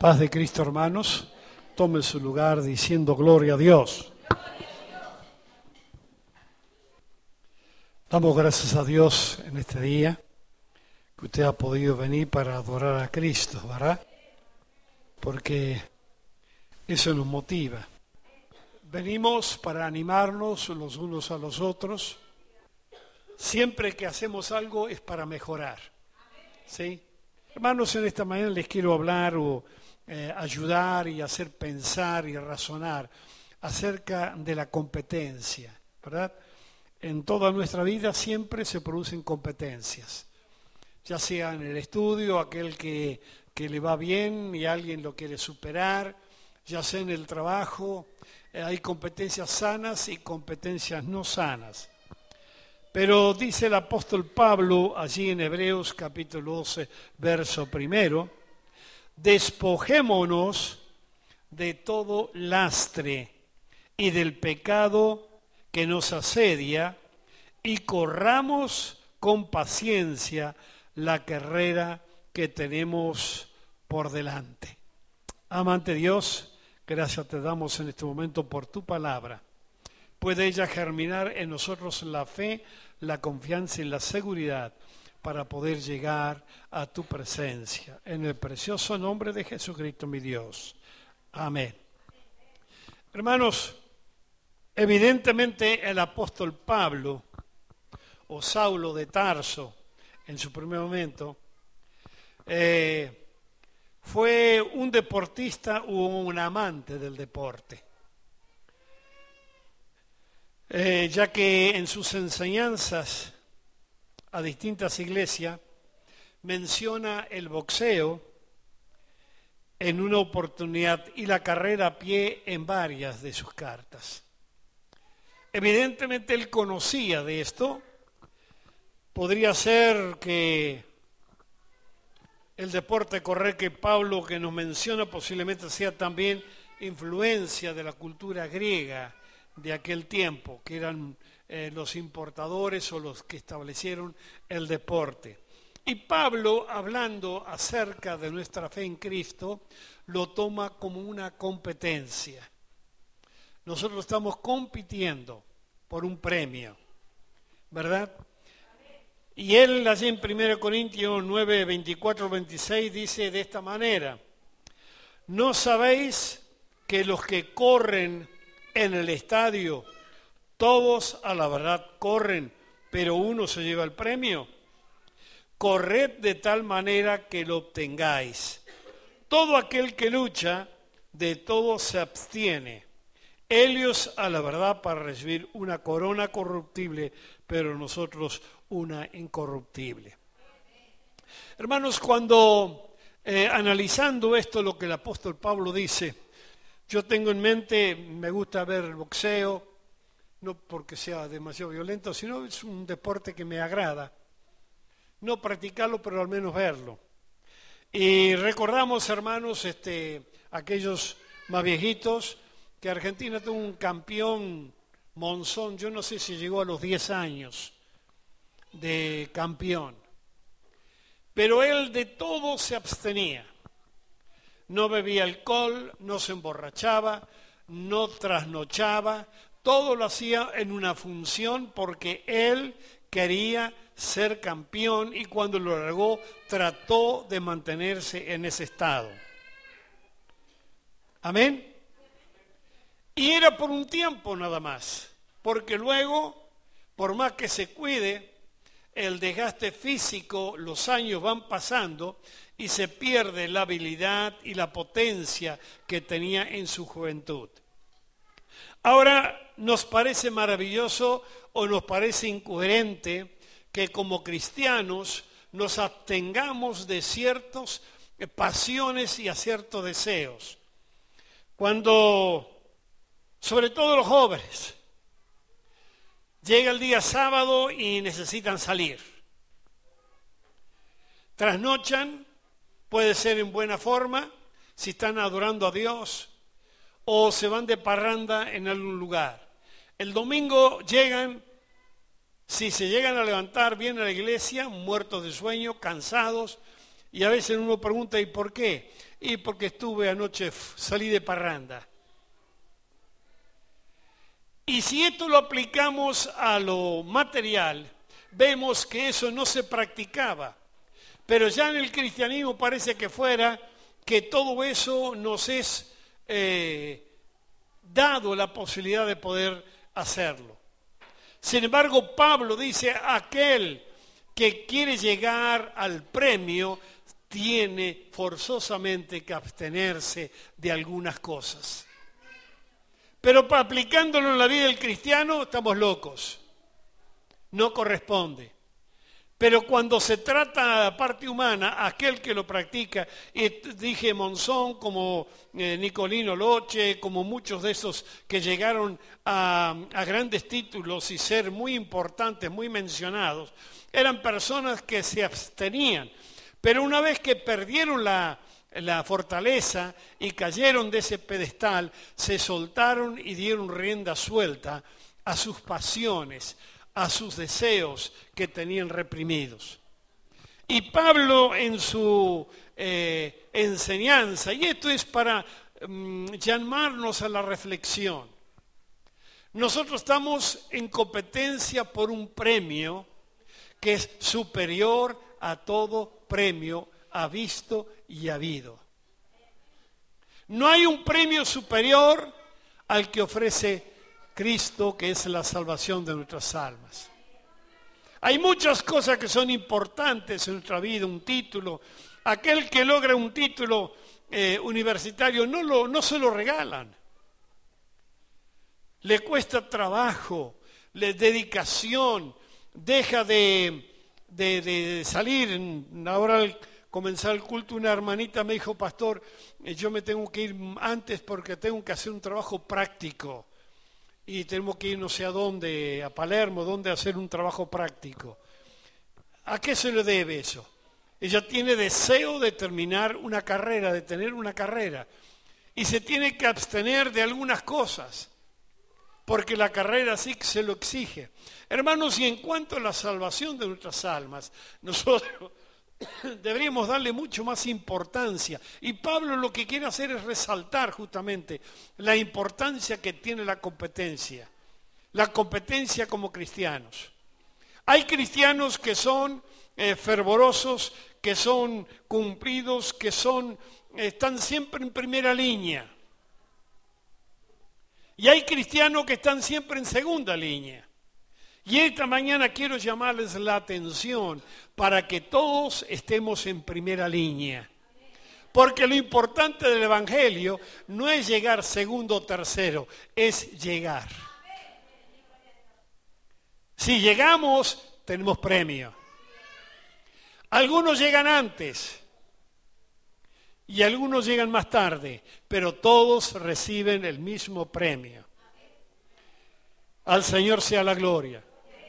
Paz de Cristo, hermanos. Tome su lugar diciendo gloria a Dios. Damos gracias a Dios en este día que usted ha podido venir para adorar a Cristo, ¿verdad? Porque eso nos motiva. Venimos para animarnos los unos a los otros. Siempre que hacemos algo es para mejorar, ¿sí? Hermanos, en esta mañana les quiero hablar o ayudar y hacer pensar y razonar acerca de la competencia, ¿verdad? En toda nuestra vida siempre se producen competencias, ya sea en el estudio, aquel que le va bien y alguien lo quiere superar, ya sea en el trabajo, hay competencias sanas y competencias no sanas. Pero dice el apóstol Pablo allí en Hebreos capítulo 12, verso 1, despojémonos de todo lastre y del pecado que nos asedia y corramos con paciencia la carrera que tenemos por delante. Amante Dios, gracias te damos en este momento por tu palabra. Puede ella germinar en nosotros la fe, la confianza y la seguridad para poder llegar a tu presencia. En el precioso nombre de Jesucristo, mi Dios. Amén. Hermanos, evidentemente el apóstol Pablo, o Saulo de Tarso, en su primer momento, fue un deportista o un amante del deporte. Ya que en sus enseñanzas a distintas iglesias menciona el boxeo en una oportunidad y la carrera a pie en varias de sus cartas. Evidentemente él conocía de esto. Podría ser que el deporte correr que Pablo que nos menciona posiblemente sea también influencia de la cultura griega de aquel tiempo, que eran los importadores o los que establecieron el deporte. Y Pablo, hablando acerca de nuestra fe en Cristo, lo toma como una competencia. Nosotros estamos compitiendo por un premio, ¿verdad? Y él allí en 1 Corintios 9, 24, 26 dice de esta manera: ¿no sabéis que los que corren en el estadio, todos a la verdad corren, pero uno se lleva el premio? Corred de tal manera que lo obtengáis. Todo aquel que lucha, de todo se abstiene. Ellos a la verdad para recibir una corona corruptible, pero nosotros una incorruptible. Hermanos, cuando analizando esto, lo que el apóstol Pablo dice, yo tengo en mente, me gusta ver el boxeo, no porque sea demasiado violento, sino es un deporte que me agrada. No practicarlo, pero al menos verlo. Y recordamos, hermanos, aquellos más viejitos, que Argentina tuvo un campeón, Monzón, yo no sé si llegó a los 10 años de campeón. Pero él de todo se abstenía. No bebía alcohol, no se emborrachaba, no trasnochaba, todo lo hacía en una función porque él quería ser campeón y cuando lo largó trató de mantenerse en ese estado. Amén. Y era por un tiempo nada más, porque luego, por más que se cuide, el desgaste físico, los años van pasando y se pierde la habilidad y la potencia que tenía en su juventud. Ahora nos parece maravilloso o nos parece incoherente que como cristianos nos abstengamos de ciertas pasiones y a ciertos deseos. Cuando, sobre todo los jóvenes, llega el día sábado y necesitan salir. Trasnochan, puede ser en buena forma, si están adorando a Dios, o se van de parranda en algún lugar. El domingo llegan, si se llegan a levantar, vienen a la iglesia, muertos de sueño, cansados, y a veces uno pregunta, ¿y por qué? Y porque estuve anoche, salí de parranda. Y si esto lo aplicamos a lo material, vemos que eso no se practicaba. Pero ya en el cristianismo parece que fuera que todo eso nos es dado la posibilidad de poder hacerlo. Sin embargo, Pablo dice, aquel que quiere llegar al premio tiene forzosamente que abstenerse de algunas cosas. Pero aplicándolo en la vida del cristiano, estamos locos. No corresponde. Pero cuando se trata de la parte humana, aquel que lo practica, y dije Monzón, como Nicolino Loche, como muchos de esos que llegaron a grandes títulos y ser muy importantes, muy mencionados, eran personas que se abstenían. Pero una vez que perdieron la fortaleza y cayeron de ese pedestal, se soltaron y dieron rienda suelta a sus pasiones, a sus deseos que tenían reprimidos. Y Pablo en su enseñanza, y esto es para llamarnos a la reflexión, nosotros estamos en competencia por un premio que es superior a todo premio habido y habido. No hay un premio superior al que ofrece Cristo, que es la salvación de nuestras almas. Hay muchas cosas que son importantes en nuestra vida, un título. Aquel que logra un título universitario no se lo regalan. Le cuesta trabajo, dedicación, deja de salir. Ahora al comenzar el culto, una hermanita me dijo, pastor, yo me tengo que ir antes porque tengo que hacer un trabajo práctico. Y tenemos que ir no sé a dónde, a Palermo, donde hacer un trabajo práctico. ¿A qué se le debe eso? Ella tiene deseo de terminar una carrera, de tener una carrera. Y se tiene que abstener de algunas cosas, porque la carrera sí que se lo exige. Hermanos, y en cuanto a la salvación de nuestras almas, nosotros deberíamos darle mucho más importancia. Y Pablo lo que quiere hacer es resaltar justamente la importancia que tiene la competencia como cristianos. Hay cristianos que son fervorosos, que son cumplidos, que están siempre en primera línea. Y hay cristianos que están siempre en segunda línea. Y esta mañana quiero llamarles la atención para que todos estemos en primera línea. Porque lo importante del Evangelio no es llegar segundo o tercero, es llegar. Si llegamos, tenemos premio. Algunos llegan antes y algunos llegan más tarde, pero todos reciben el mismo premio. Al Señor sea la gloria.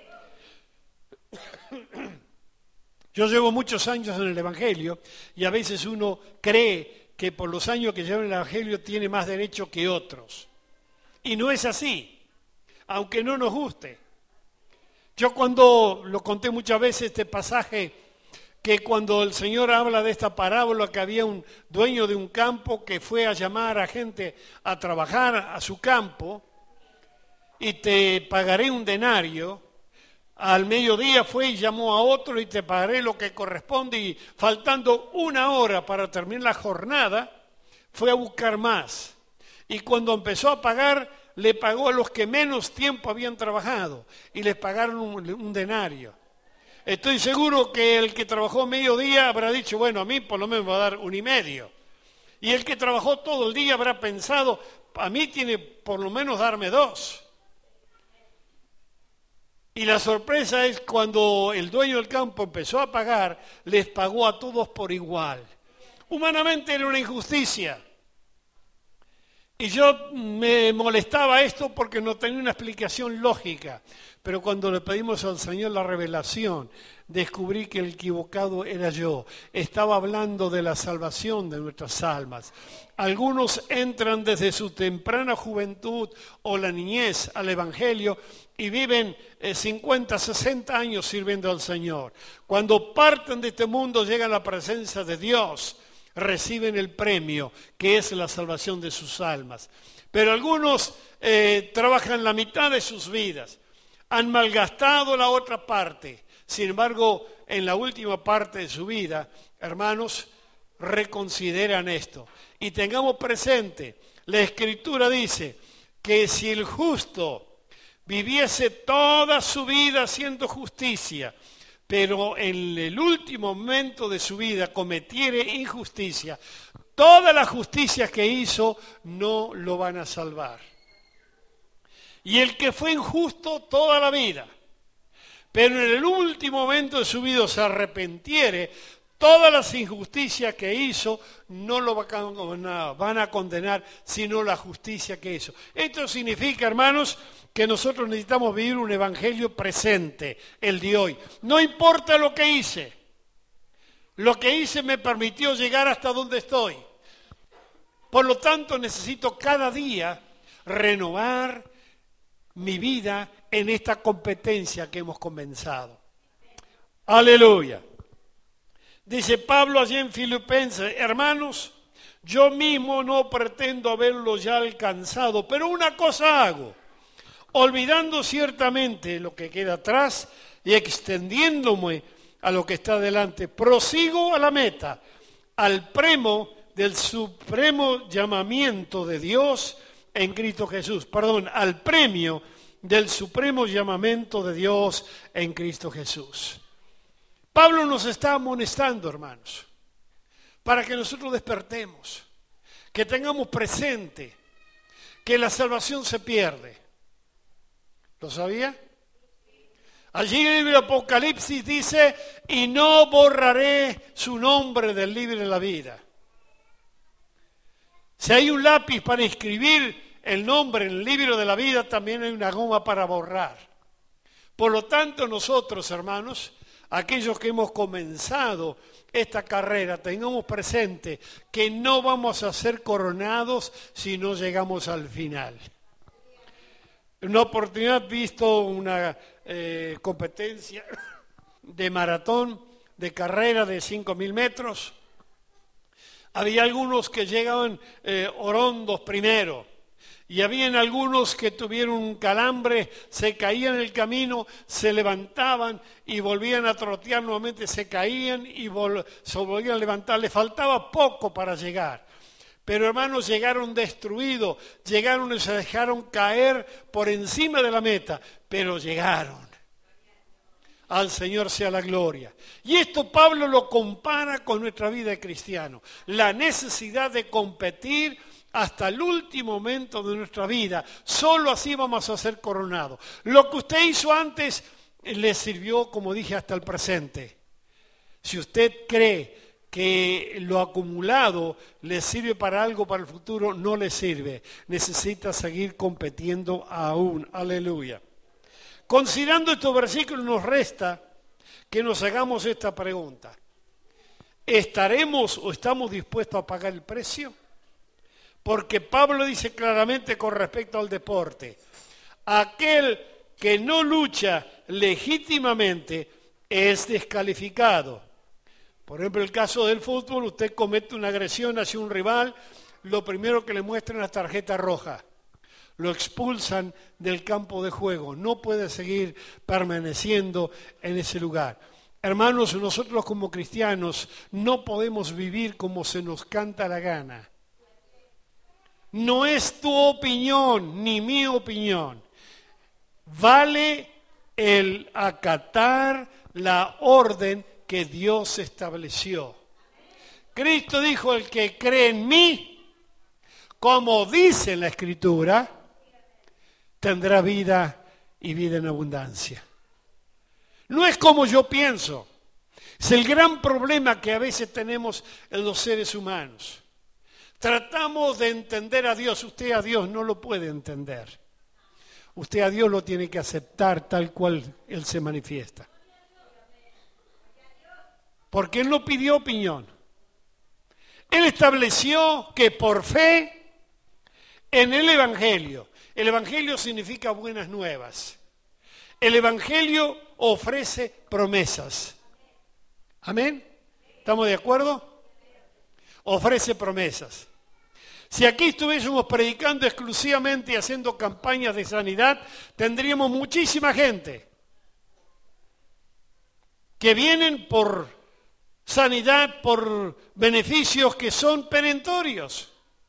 Yo llevo muchos años en el Evangelio y a veces uno cree que por los años que lleva en el Evangelio tiene más derecho que otros. Y no es así, aunque no nos guste. Yo cuando lo conté muchas veces este pasaje, que cuando el Señor habla de esta parábola que había un dueño de un campo que fue a llamar a gente a trabajar a su campo y te pagaré un denario. Al mediodía fue y llamó a otro y te pagaré lo que corresponde, y faltando una hora para terminar la jornada, fue a buscar más. Y cuando empezó a pagar, le pagó a los que menos tiempo habían trabajado y les pagaron un denario. Estoy seguro que el que trabajó mediodía habrá dicho, bueno, a mí por lo menos me va a dar 1,5. Y el que trabajó todo el día habrá pensado, a mí tiene por lo menos darme 2. Y la sorpresa es cuando el dueño del campo empezó a pagar, les pagó a todos por igual. Humanamente era una injusticia. Y yo me molestaba esto porque no tenía una explicación lógica. Pero cuando le pedimos al Señor la revelación, descubrí que el equivocado era yo. Estaba hablando de la salvación de nuestras almas. Algunos entran desde su temprana juventud o la niñez al Evangelio y viven 50, 60 años sirviendo al Señor. Cuando parten de este mundo llegan a la presencia de Dios. reciben el premio, que es la salvación de sus almas. Pero algunos trabajan la mitad de sus vidas, han malgastado la otra parte. Sin embargo, en la última parte de su vida, hermanos, reconsideran esto. Y tengamos presente, la Escritura dice que si el justo viviese toda su vida haciendo justicia, pero en el último momento de su vida cometiere injusticia, toda la justicia que hizo no lo van a salvar. Y el que fue injusto toda la vida, pero en el último momento de su vida se arrepentiere, todas las injusticias que hizo no lo van a condenar, sino la justicia que hizo. Esto significa, hermanos, que nosotros necesitamos vivir un evangelio presente, el de hoy. No importa lo que hice me permitió llegar hasta donde estoy. Por lo tanto, necesito cada día renovar mi vida en esta competencia que hemos comenzado. Aleluya. Dice Pablo allí en Filipenses: hermanos, yo mismo no pretendo haberlo ya alcanzado, pero una cosa hago, olvidando ciertamente lo que queda atrás y extendiéndome a lo que está delante, prosigo a la meta, al premio del supremo llamamiento de Dios en Cristo Jesús. Al premio del supremo llamamiento de Dios en Cristo Jesús. Pablo nos está amonestando, hermanos, para que nosotros despertemos, que tengamos presente que la salvación se pierde. ¿Lo sabía? Allí en el libro de Apocalipsis dice: y no borraré su nombre del libro de la vida. Si hay un lápiz para escribir el nombre en el libro de la vida, también hay una goma para borrar. Por lo tanto, nosotros, hermanos, aquellos que hemos comenzado esta carrera, tengamos presente que no vamos a ser coronados si no llegamos al final. En una oportunidad he visto una competencia de maratón, de carrera de 5.000 metros. Había algunos que llegaban orondos primero. Y habían algunos que tuvieron un calambre, se caían en el camino, se levantaban y volvían a trotear nuevamente, se caían y se volvían a levantar. Les faltaba poco para llegar. Pero hermanos, llegaron destruidos, llegaron y se dejaron caer por encima de la meta, pero llegaron. Al Señor sea la gloria. Y esto Pablo lo compara con nuestra vida de cristiano. La necesidad de competir hasta el último momento de nuestra vida. Solo así vamos a ser coronados. Lo que usted hizo antes le sirvió, como dije, hasta el presente. Si usted cree que lo acumulado le sirve para algo para el futuro, no le sirve. Necesita seguir compitiendo aún. Aleluya. Considerando estos versículos, nos resta que nos hagamos esta pregunta. ¿Estaremos o estamos dispuestos a pagar el precio? Porque Pablo dice claramente con respecto al deporte: aquel que no lucha legítimamente es descalificado. Por ejemplo, el caso del fútbol: usted comete una agresión hacia un rival, lo primero que le muestran es la tarjeta roja. Lo expulsan del campo de juego, no puede seguir permaneciendo en ese lugar. Hermanos, nosotros como cristianos no podemos vivir como se nos canta la gana. No es tu opinión ni mi opinión. Vale el acatar la orden que Dios estableció. Cristo dijo: el que cree en mí, como dice la Escritura, tendrá vida y vida en abundancia. No es como yo pienso. Es el gran problema que a veces tenemos en los seres humanos. Tratamos de entender a Dios. Usted a Dios no lo puede entender. Usted a Dios lo tiene que aceptar tal cual Él se manifiesta. Porque Él no pidió opinión. Él estableció que por fe en el Evangelio. El Evangelio significa buenas nuevas. El Evangelio ofrece promesas. ¿Amén? ¿Estamos de acuerdo? ofrece promesas. Si aquí estuviésemos predicando exclusivamente y haciendo campañas de sanidad, tendríamos muchísima gente que vienen por sanidad, por beneficios que son perentorios.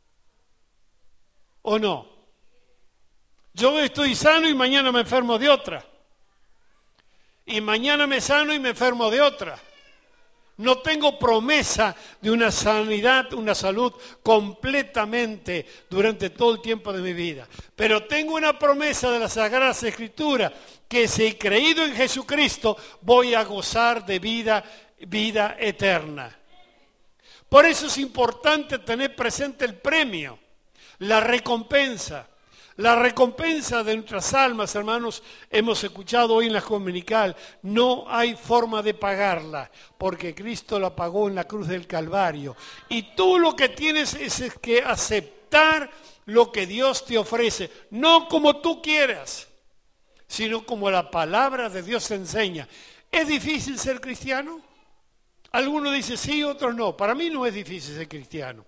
¿O no? Yo estoy sano y mañana me enfermo de otra. Y mañana me sano y me enfermo de otra. No tengo promesa de una sanidad, una salud completamente durante todo el tiempo de mi vida. Pero tengo una promesa de las Sagradas Escrituras, que si he creído en Jesucristo, voy a gozar de vida eterna. Por eso es importante tener presente el premio, la recompensa. La recompensa de nuestras almas, hermanos, hemos escuchado hoy en la dominical, no hay forma de pagarla, porque Cristo la pagó en la cruz del Calvario. Y tú lo que tienes es que aceptar lo que Dios te ofrece, no como tú quieras, sino como la palabra de Dios te enseña. ¿Es difícil ser cristiano? Algunos dicen sí, otros no. Para mí no es difícil ser cristiano.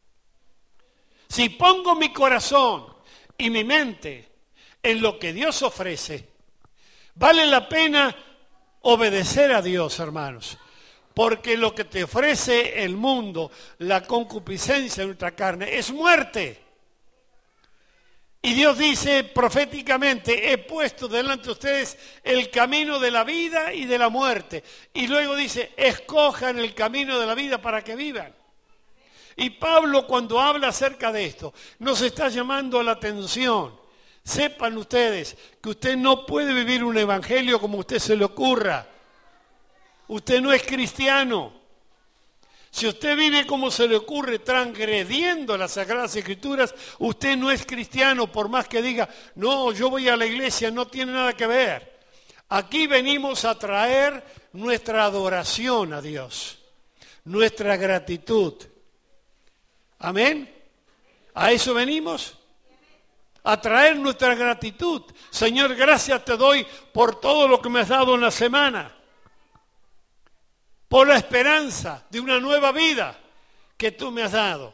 Si pongo mi corazón y mi mente en lo que Dios ofrece, vale la pena obedecer a Dios, hermanos, porque lo que te ofrece el mundo, la concupiscencia de nuestra carne, es muerte. Y Dios dice proféticamente, he puesto delante de ustedes el camino de la vida y de la muerte. Y luego dice, escojan el camino de la vida para que vivan. Y Pablo, cuando habla acerca de esto, nos está llamando la atención. Sepan ustedes que usted no puede vivir un evangelio como a usted se le ocurra. Usted no es cristiano. Si usted vive como se le ocurre, transgrediendo las Sagradas Escrituras, usted no es cristiano, por más que diga, no, yo voy a la iglesia, no tiene nada que ver. Aquí venimos a traer nuestra adoración a Dios, nuestra gratitud. Amén. ¿A eso venimos? A traer nuestra gratitud. Señor, gracias te doy por todo lo que me has dado en la semana. Por la esperanza de una nueva vida que tú me has dado.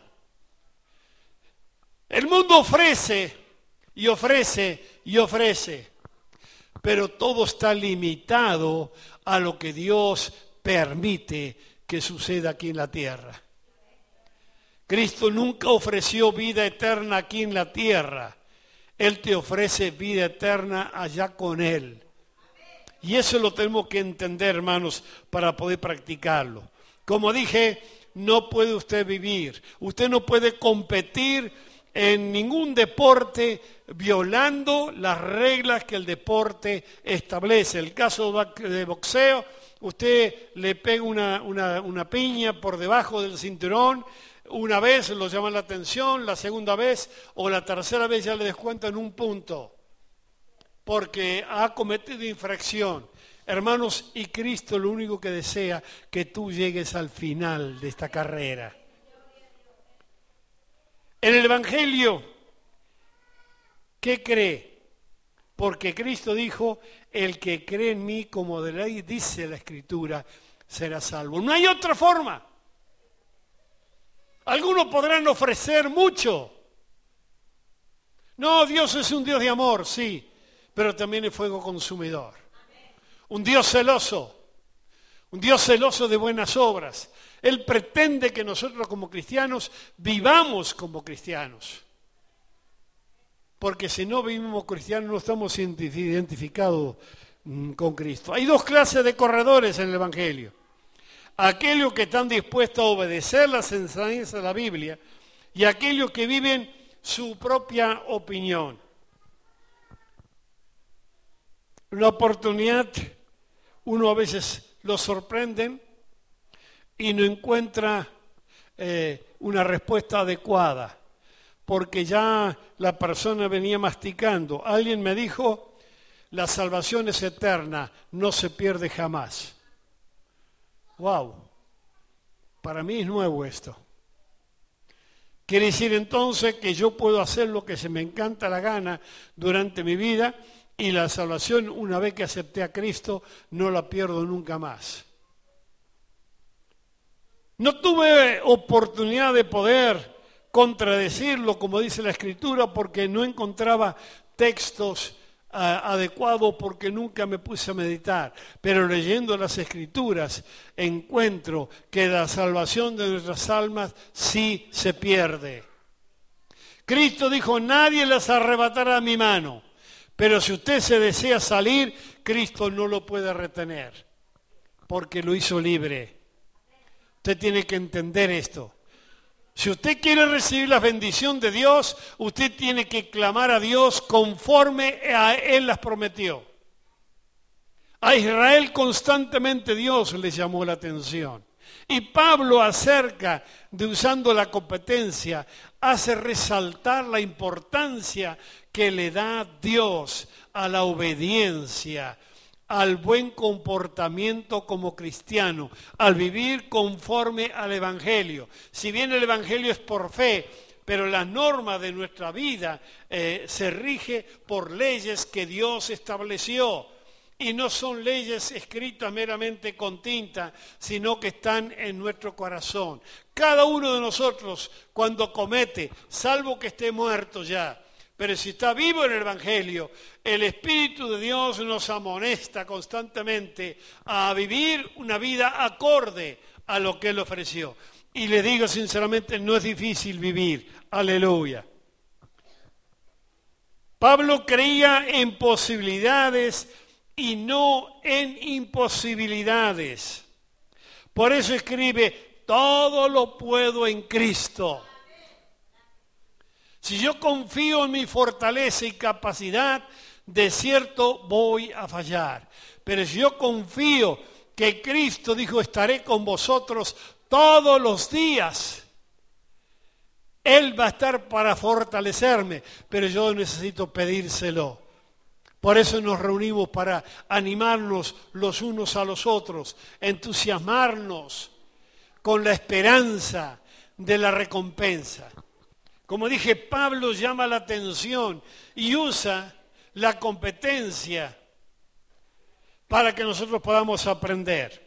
El mundo ofrece y ofrece y ofrece, pero todo está limitado a lo que Dios permite que suceda aquí en la tierra. Cristo nunca ofreció vida eterna aquí en la tierra. Él te ofrece vida eterna allá con Él. Y eso lo tenemos que entender, hermanos, para poder practicarlo. Como dije, no puede usted vivir. Usted no puede competir en ningún deporte violando las reglas que el deporte establece. El caso de boxeo, usted le pega una piña por debajo del cinturón. Una vez lo llaman la atención, la segunda vez o la tercera vez ya le descuentan un punto, porque ha cometido infracción. Hermanos, y Cristo lo único que desea que tú llegues al final de esta carrera. En el Evangelio, ¿qué cree? Porque Cristo dijo, el que cree en mí, como de ley dice la Escritura, será salvo. No hay otra forma. Algunos podrán ofrecer mucho. No, Dios es un Dios de amor, sí, pero también es fuego consumidor. Un Dios celoso de buenas obras. Él pretende que nosotros como cristianos vivamos como cristianos. Porque si no vivimos cristianos no estamos identificados con Cristo. Hay dos clases de corredores en el Evangelio. Aquellos que están dispuestos a obedecer las enseñanzas de la Biblia y aquellos que viven su propia opinión. Una oportunidad, uno a veces lo sorprenden y no encuentra una respuesta adecuada, porque ya la persona venía masticando. Alguien me dijo, la salvación es eterna, no se pierde jamás. Wow, para mí es nuevo esto. Quiere decir entonces que yo puedo hacer lo que se me encanta la gana durante mi vida y la salvación, una vez que acepté a Cristo, no la pierdo nunca más. No tuve oportunidad de poder contradecirlo, como dice la Escritura, porque no encontraba textos adecuados, porque nunca me puse a meditar. Pero leyendo las Escrituras encuentro que la salvación de nuestras almas sí se pierde. Cristo dijo, nadie las arrebatará a mi mano. Pero si usted se desea salir, Cristo no lo puede retener, porque lo hizo libre. Usted tiene que entender esto. Si usted quiere recibir la bendición de Dios, usted tiene que clamar a Dios conforme a Él las prometió. A Israel constantemente Dios le llamó la atención. Y Pablo, acerca de usando la competencia, hace resaltar la importancia que le da Dios a la obediencia, al buen comportamiento como cristiano, al vivir conforme al Evangelio. Si bien el Evangelio es por fe, pero la norma de nuestra vida se rige por leyes que Dios estableció. Y no son leyes escritas meramente con tinta, sino que están en nuestro corazón. Cada uno de nosotros, cuando comete, salvo que esté muerto ya, pero si está vivo en el Evangelio, el Espíritu de Dios nos amonesta constantemente a vivir una vida acorde a lo que Él ofreció. Y le digo sinceramente, no es difícil vivir. Aleluya. Pablo creía en posibilidades y no en imposibilidades. Por eso escribe, todo lo puedo en Cristo. Si yo confío en mi fortaleza y capacidad, de cierto voy a fallar. Pero si yo confío que Cristo dijo, estaré con vosotros todos los días, Él va a estar para fortalecerme, pero yo necesito pedírselo. Por eso nos reunimos para animarnos los unos a los otros, entusiasmarnos con la esperanza de la recompensa. Como dije, Pablo llama la atención y usa la competencia para que nosotros podamos aprender.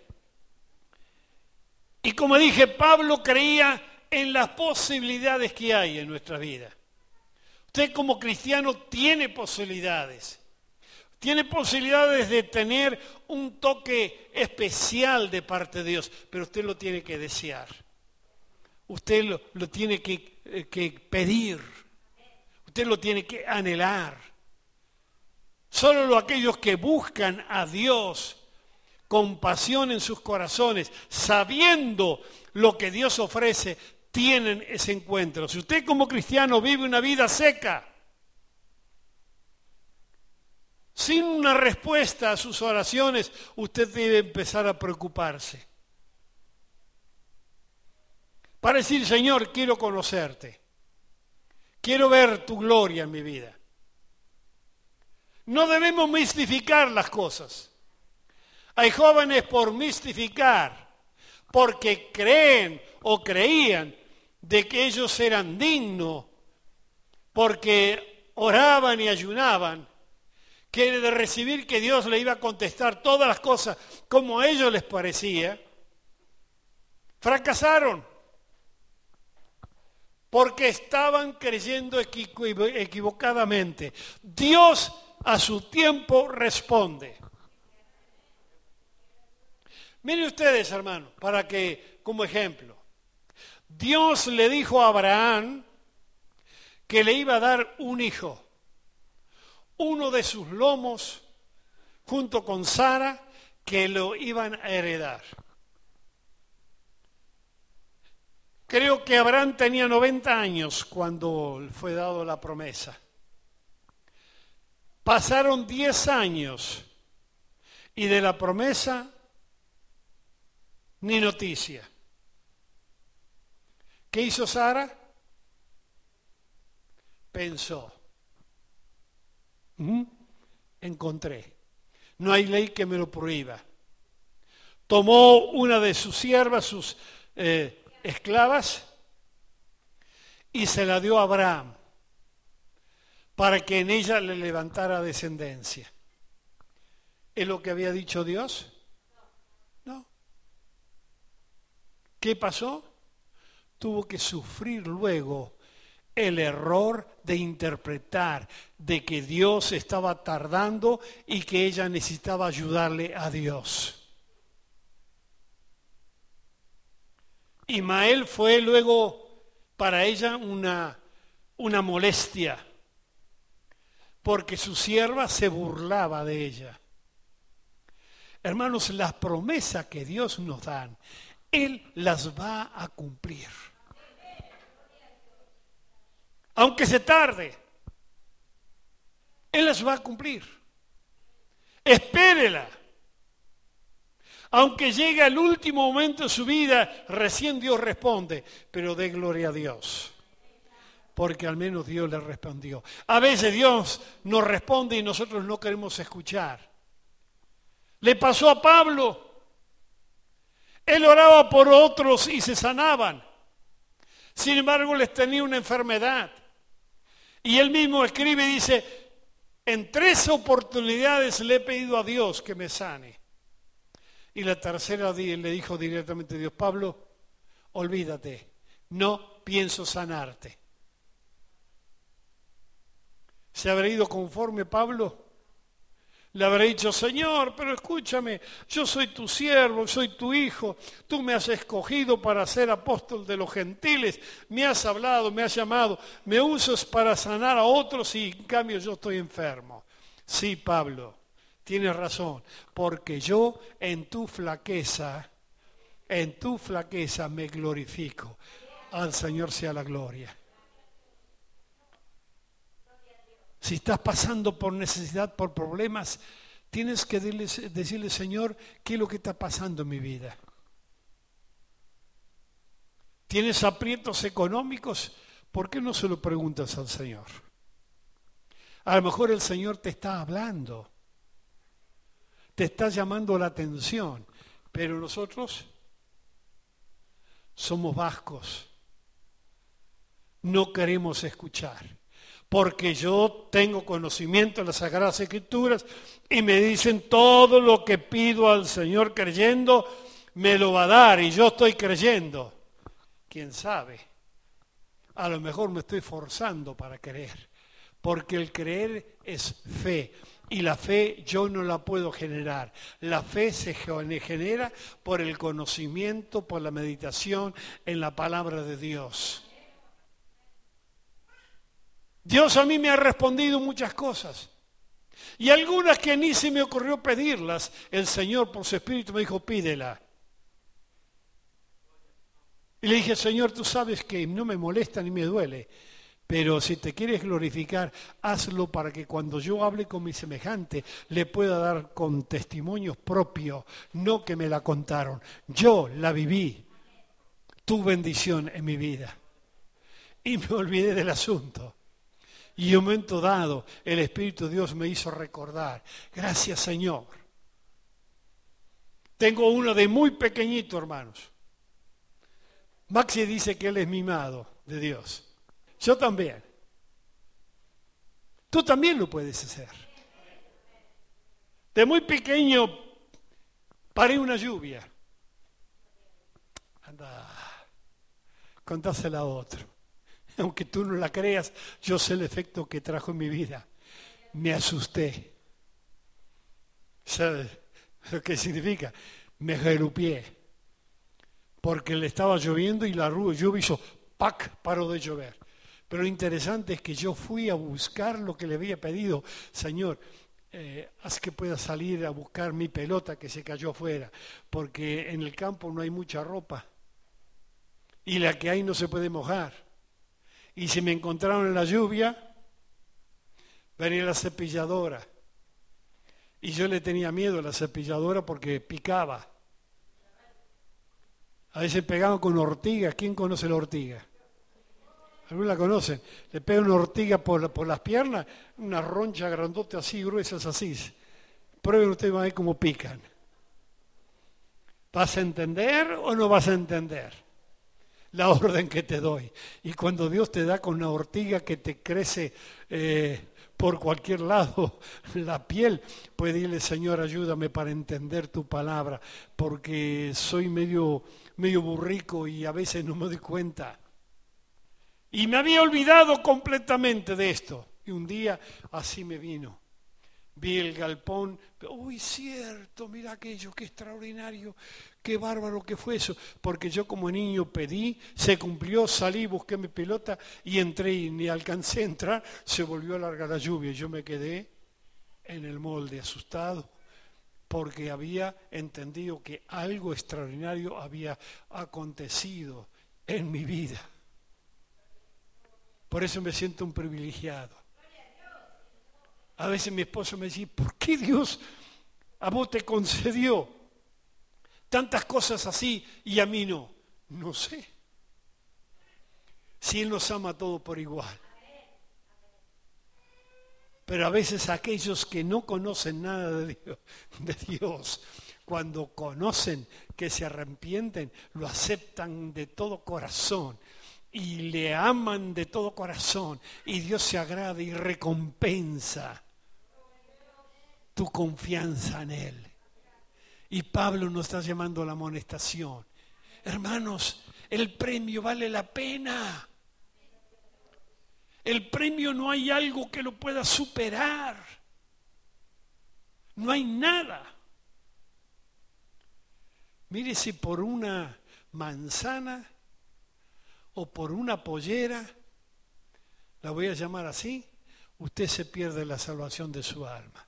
Y como dije, Pablo creía en las posibilidades que hay en nuestra vida. Usted como cristiano tiene posibilidades. Tiene posibilidades de tener un toque especial de parte de Dios, pero usted lo tiene que desear. Usted lo tiene que pedir. Usted lo tiene que anhelar. Solo aquellos que buscan a Dios con pasión en sus corazones, sabiendo lo que Dios ofrece, tienen ese encuentro. Si usted como cristiano vive una vida seca, sin una respuesta a sus oraciones, usted debe empezar a preocuparse. Para decir, Señor, quiero conocerte. Quiero ver tu gloria en mi vida. No debemos mistificar las cosas. Hay jóvenes por mistificar, porque creen o creían de que ellos eran dignos, porque oraban y ayunaban, que de recibir que Dios le iba a contestar todas las cosas como a ellos les parecía, fracasaron, porque estaban creyendo equivocadamente. Dios a su tiempo responde. Miren ustedes, hermanos, para que, como ejemplo, Dios le dijo a Abraham que le iba a dar un hijo. Uno de sus lomos, junto con Sara, que lo iban a heredar. Creo que Abraham tenía 90 años cuando fue dado la promesa. Pasaron 10 años y de la promesa ni noticia. ¿Qué hizo Sara? Pensó. Encontré. No hay ley que me lo prohíba. Tomó una de sus siervas, sus esclavas, y se la dio a Abraham para que en ella le levantara descendencia. ¿Es lo que había dicho Dios? No. ¿Qué pasó? Tuvo que sufrir luego el error de interpretar de que Dios estaba tardando y que ella necesitaba ayudarle a Dios. Ismael fue luego para ella una molestia, porque su sierva se burlaba de ella. Hermanos, las promesas que Dios nos da, Él las va a cumplir. Aunque se tarde, Él las va a cumplir. Espérela. Aunque llegue al último momento de su vida, recién Dios responde, pero dé gloria a Dios. Porque al menos Dios le respondió. A veces Dios nos responde y nosotros no queremos escuchar. Le pasó a Pablo. Él oraba por otros y se sanaban. Sin embargo, les tenía una enfermedad. Y él mismo escribe y dice, en 3 oportunidades le he pedido a Dios que me sane. Y la tercera le dijo directamente a Dios, Pablo, olvídate, no pienso sanarte. ¿Se habrá ido conforme Pablo? Le habrá dicho, Señor, pero escúchame, yo soy tu siervo, soy tu hijo, tú me has escogido para ser apóstol de los gentiles, me has hablado, me has llamado, me usas para sanar a otros y en cambio yo estoy enfermo. Sí, Pablo, tienes razón, porque yo en tu flaqueza me glorifico. Al Señor sea la gloria. Si estás pasando por necesidad, por problemas, tienes que decirle, Señor, ¿qué es lo que está pasando en mi vida? ¿Tienes aprietos económicos? ¿Por qué no se lo preguntas al Señor? A lo mejor el Señor te está hablando, te está llamando la atención, pero nosotros somos vascos, no queremos escuchar. Porque yo tengo conocimiento de las Sagradas Escrituras y me dicen todo lo que pido al Señor creyendo, me lo va a dar y yo estoy creyendo. ¿Quién sabe? A lo mejor me estoy forzando para creer, porque el creer es fe y la fe yo no la puedo generar. La fe se genera por el conocimiento, por la meditación en la palabra de Dios. Dios a mí me ha respondido muchas cosas. Y algunas que ni se me ocurrió pedirlas, el Señor por su Espíritu me dijo, pídela. Y le dije, Señor, tú sabes que no me molesta ni me duele, pero si te quieres glorificar, hazlo para que cuando yo hable con mi semejante, le pueda dar con testimonios propios, no que me la contaron. Yo la viví, tu bendición en mi vida. Y me olvidé del asunto. Y en un momento dado, el Espíritu de Dios me hizo recordar. Gracias, Señor. Tengo uno de muy pequeñito, hermanos. Maxi dice que él es mimado de Dios. Yo también. Tú también lo puedes hacer. De muy pequeño paré una lluvia. Anda, contásela a otro. Aunque tú no la creas, yo sé el efecto que trajo en mi vida. Me asusté. ¿Sabes lo que significa? Me gelupié. Porque le estaba lloviendo y la lluvia hizo ¡pac! Paró de llover. Pero lo interesante es que yo fui a buscar lo que le había pedido. Señor, haz que pueda salir a buscar mi pelota que se cayó afuera. Porque en el campo no hay mucha ropa. Y la que hay no se puede mojar. Y si me encontraron en la lluvia, venía la cepilladora. Y yo le tenía miedo a la cepilladora porque picaba. A veces pegaban con ortiga. ¿Quién conoce la ortiga? ¿Algunos la conocen? Le pegan una ortiga por las piernas, una roncha grandota así, gruesas así. Prueben ustedes a ver cómo pican. ¿Vas a entender o no vas a entender? la orden que te doy. Y cuando Dios te da con una ortiga que te crece por cualquier lado la piel, pues dile, Señor, ayúdame para entender tu palabra, porque soy medio burrico y a veces no me doy cuenta. Y me había olvidado completamente de esto. Y un día así me vino. Vi el galpón, uy, cierto, mira aquello, qué extraordinario, qué bárbaro que fue eso. Porque yo como niño pedí, se cumplió, salí, busqué mi pelota y entré y ni alcancé a entrar, se volvió a largar la lluvia y yo me quedé en el molde asustado porque había entendido que algo extraordinario había acontecido en mi vida. Por eso me siento un privilegiado. A veces mi esposo me dice, ¿por qué Dios a vos te concedió tantas cosas así y a mí no? No sé. Si Él nos ama a todos por igual. Pero a veces aquellos que no conocen nada de Dios, cuando conocen que se arrepienten, lo aceptan de todo corazón y le aman de todo corazón y Dios se agrada y recompensa tu confianza en Él. Y Pablo nos está llamando a la amonestación. Hermanos, el premio vale la pena. El premio no hay algo que lo pueda superar. No hay nada. Mire, si por una manzana o por una pollera, la voy a llamar así, usted se pierde la salvación de su alma.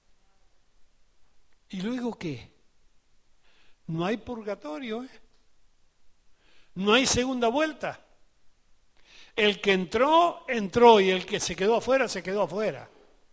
¿Y luego qué? No hay purgatorio, no hay segunda vuelta. El que entró, entró, y el que se quedó afuera, se quedó afuera.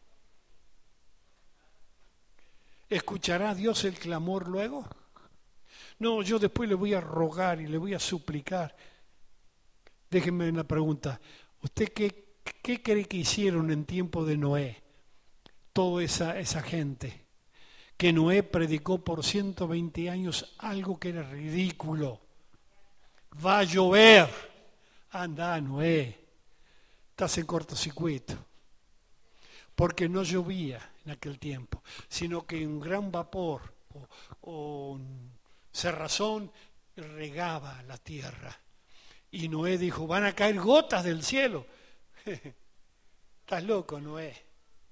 ¿Escuchará Dios el clamor luego? No, yo después le voy a rogar y le voy a suplicar. Déjenme una pregunta. ¿Usted qué cree que hicieron en tiempo de Noé? Toda esa gente. Que Noé predicó por 120 años algo que era ridículo. Va a llover. Anda, Noé. Estás en cortocircuito. Porque no llovía en aquel tiempo, sino que un gran vapor o un cerrazón regaba la tierra. Y Noé dijo, van a caer gotas del cielo. Estás loco, Noé.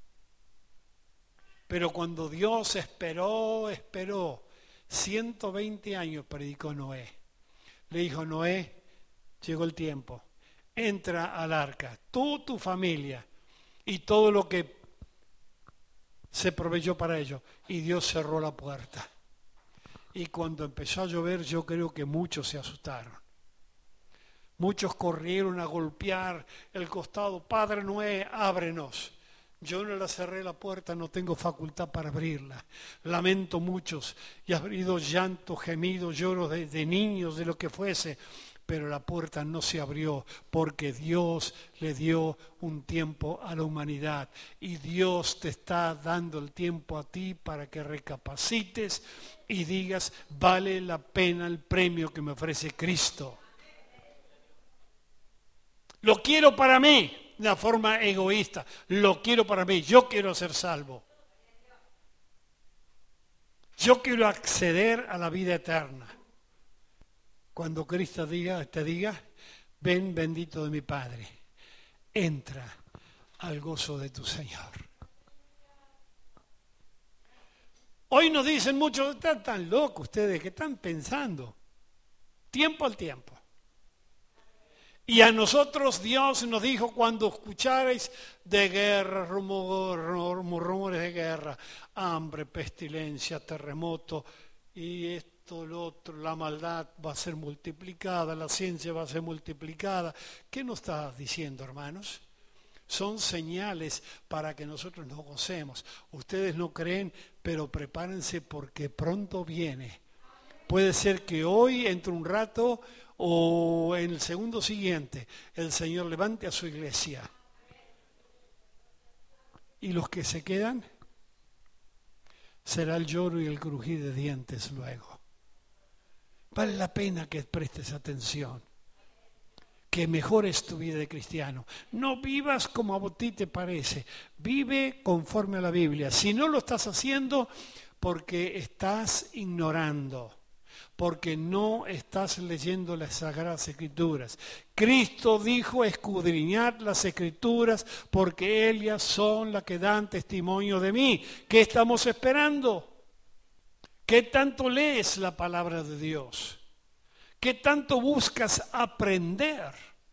Pero cuando Dios esperó, 120 años predicó Noé. Le dijo, Noé, llegó el tiempo, entra al arca, tú, tu familia y todo lo que se proveyó para ello. Y Dios cerró la puerta. Y cuando empezó a llover, yo creo que muchos se asustaron. Muchos corrieron a golpear el costado. Padre Noé, ábrenos. Yo no la cerré la puerta, no tengo facultad para abrirla. Lamento muchos y ha habido llanto, gemido, lloros de niños, de lo que fuese, pero la puerta no se abrió porque Dios le dio un tiempo a la humanidad y Dios te está dando el tiempo a ti para que recapacites y digas, vale la pena el premio que me ofrece Cristo. Lo quiero para mí, de una forma egoísta. Lo quiero para mí. Yo quiero ser salvo. Yo quiero acceder a la vida eterna. Cuando Cristo te diga, ven bendito de mi Padre, entra al gozo de tu Señor. Hoy nos dicen muchos, están tan locos ustedes, que están pensando. Tiempo al tiempo. Y a nosotros Dios nos dijo, cuando escucharais de guerra, rumores de guerra, hambre, pestilencia, terremoto, y esto, lo otro, la maldad va a ser multiplicada, la ciencia va a ser multiplicada. ¿Qué nos está diciendo, hermanos? Son señales para que nosotros nos gocemos. Ustedes no creen, pero prepárense porque pronto viene. Puede ser que hoy, entre un rato, o en el segundo siguiente, el Señor levante a su iglesia. Y los que se quedan, será el lloro y el crujir de dientes luego. Vale la pena que prestes atención. que mejores tu vida de cristiano. No vivas como a ti te parece, vive conforme a la Biblia. Si no lo estás haciendo, porque estás ignorando, porque no estás leyendo las Sagradas Escrituras. Cristo dijo: escudriñad las Escrituras, porque ellas son las que dan testimonio de mí. ¿Qué estamos esperando? ¿Qué tanto lees la palabra de Dios? ¿Qué tanto buscas aprender?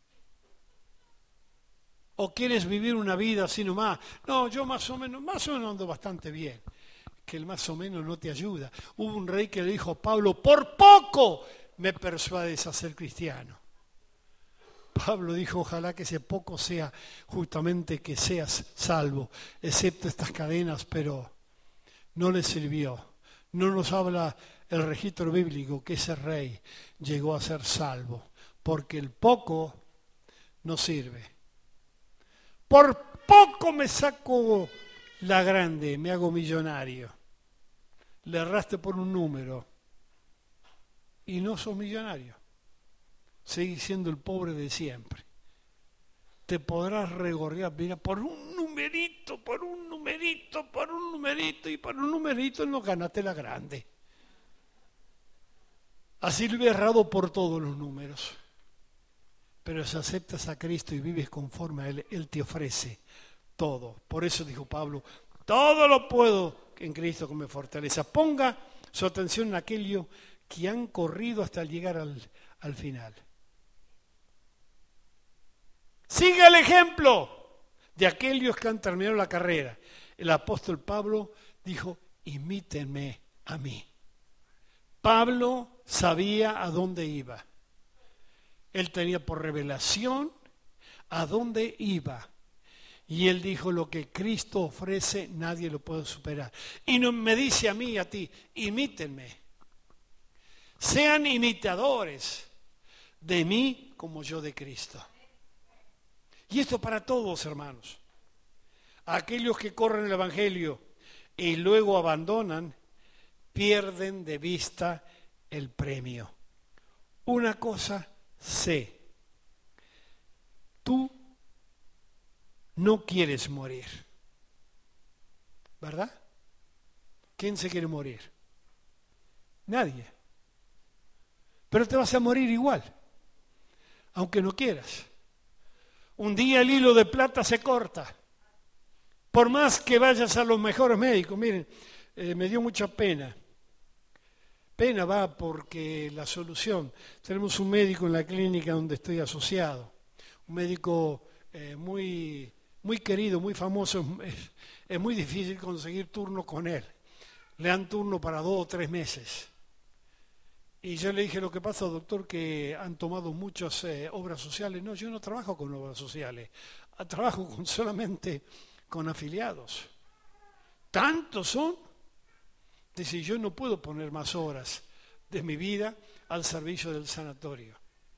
¿O quieres vivir una vida así nomás? No, yo más o menos ando bastante bien. Que el más o menos no te ayuda. Hubo un rey que le dijo a Pablo: por poco me persuades a ser cristiano. Pablo dijo: ojalá que ese poco sea justamente que seas salvo, excepto estas cadenas, pero no le sirvió. No nos habla el registro bíblico que ese rey llegó a ser salvo, porque el poco no sirve. Por poco me saco la grande, me hago millonario. Le erraste por un número y no sos millonario. Seguís siendo el pobre de siempre. Te podrás regordear, mira, por un numerito, por un numerito, por un numerito, y por un numerito no ganaste la grande. Así lo he errado por todos los números. Pero si aceptas a Cristo y vives conforme a Él te ofrece todo. Por eso dijo Pablo: todo lo puedo en Cristo que me fortaleza. Ponga su atención en aquello que han corrido hasta llegar al final. Siga el ejemplo de aquellos que han terminado la carrera. El apóstol Pablo dijo: imítenme a mí. Pablo sabía a dónde iba. Él tenía por revelación a dónde iba. Y él dijo: lo que Cristo ofrece nadie lo puede superar. Y no me dice a mí y a ti: imítenme. Sean imitadores de mí como yo de Cristo. Y esto para todos, hermanos. Aquellos que corren el Evangelio y luego abandonan, pierden de vista el premio. Una cosa sé: tú no quieres morir, ¿verdad? ¿Quién se quiere morir? Nadie. Pero te vas a morir igual, aunque no quieras. Un día el hilo de plata se corta. Por más que vayas a los mejores médicos, miren, me dio mucha pena. Pena va porque la solución, tenemos un médico en la clínica donde estoy asociado, un médico muy querido, muy famoso. Es muy difícil conseguir turno con él. Le dan turno para 2 o 3 meses. Y yo le dije: lo que pasa, doctor, que han tomado muchas obras sociales. No, yo no trabajo con obras sociales, trabajo solamente con afiliados. ¿Tantos son? Dice: yo no puedo poner más horas de mi vida al servicio del sanatorio.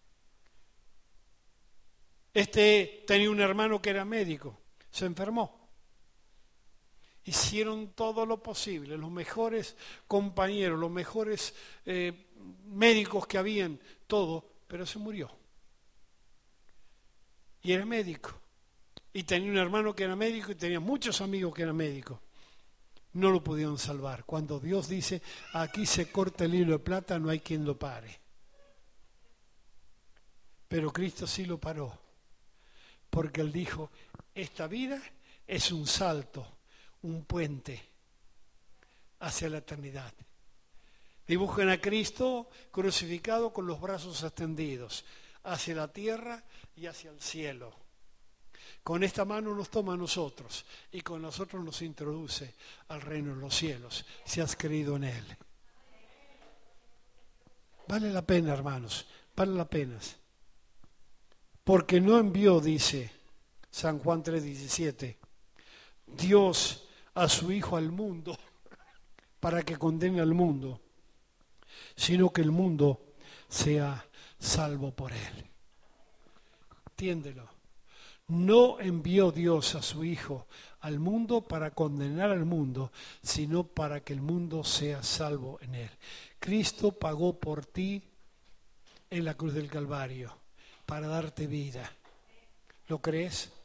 Tenía un hermano que era médico, se enfermó. Hicieron todo lo posible, los mejores compañeros, los mejores médicos que habían, todo, pero se murió. Y era médico. Y tenía un hermano que era médico y tenía muchos amigos que eran médicos. No lo pudieron salvar. Cuando Dios dice: aquí se corta el hilo de plata, no hay quien lo pare. Pero Cristo sí lo paró. Porque Él dijo: esta vida es un salto, un puente hacia la eternidad. Dibujan a Cristo crucificado con los brazos extendidos hacia la tierra y hacia el cielo. Con esta mano nos toma a nosotros y con nosotros nos introduce al reino de los cielos, si has creído en Él. Vale la pena, hermanos, vale la pena. Porque no envió, dice San Juan 3:17, Dios a su Hijo al mundo para que condene al mundo, sino que el mundo sea salvo por Él. Entiéndelo. No envió Dios a su Hijo al mundo para condenar al mundo, sino para que el mundo sea salvo en Él. Cristo pagó por ti en la cruz del Calvario. para darte vida. ¿Lo crees?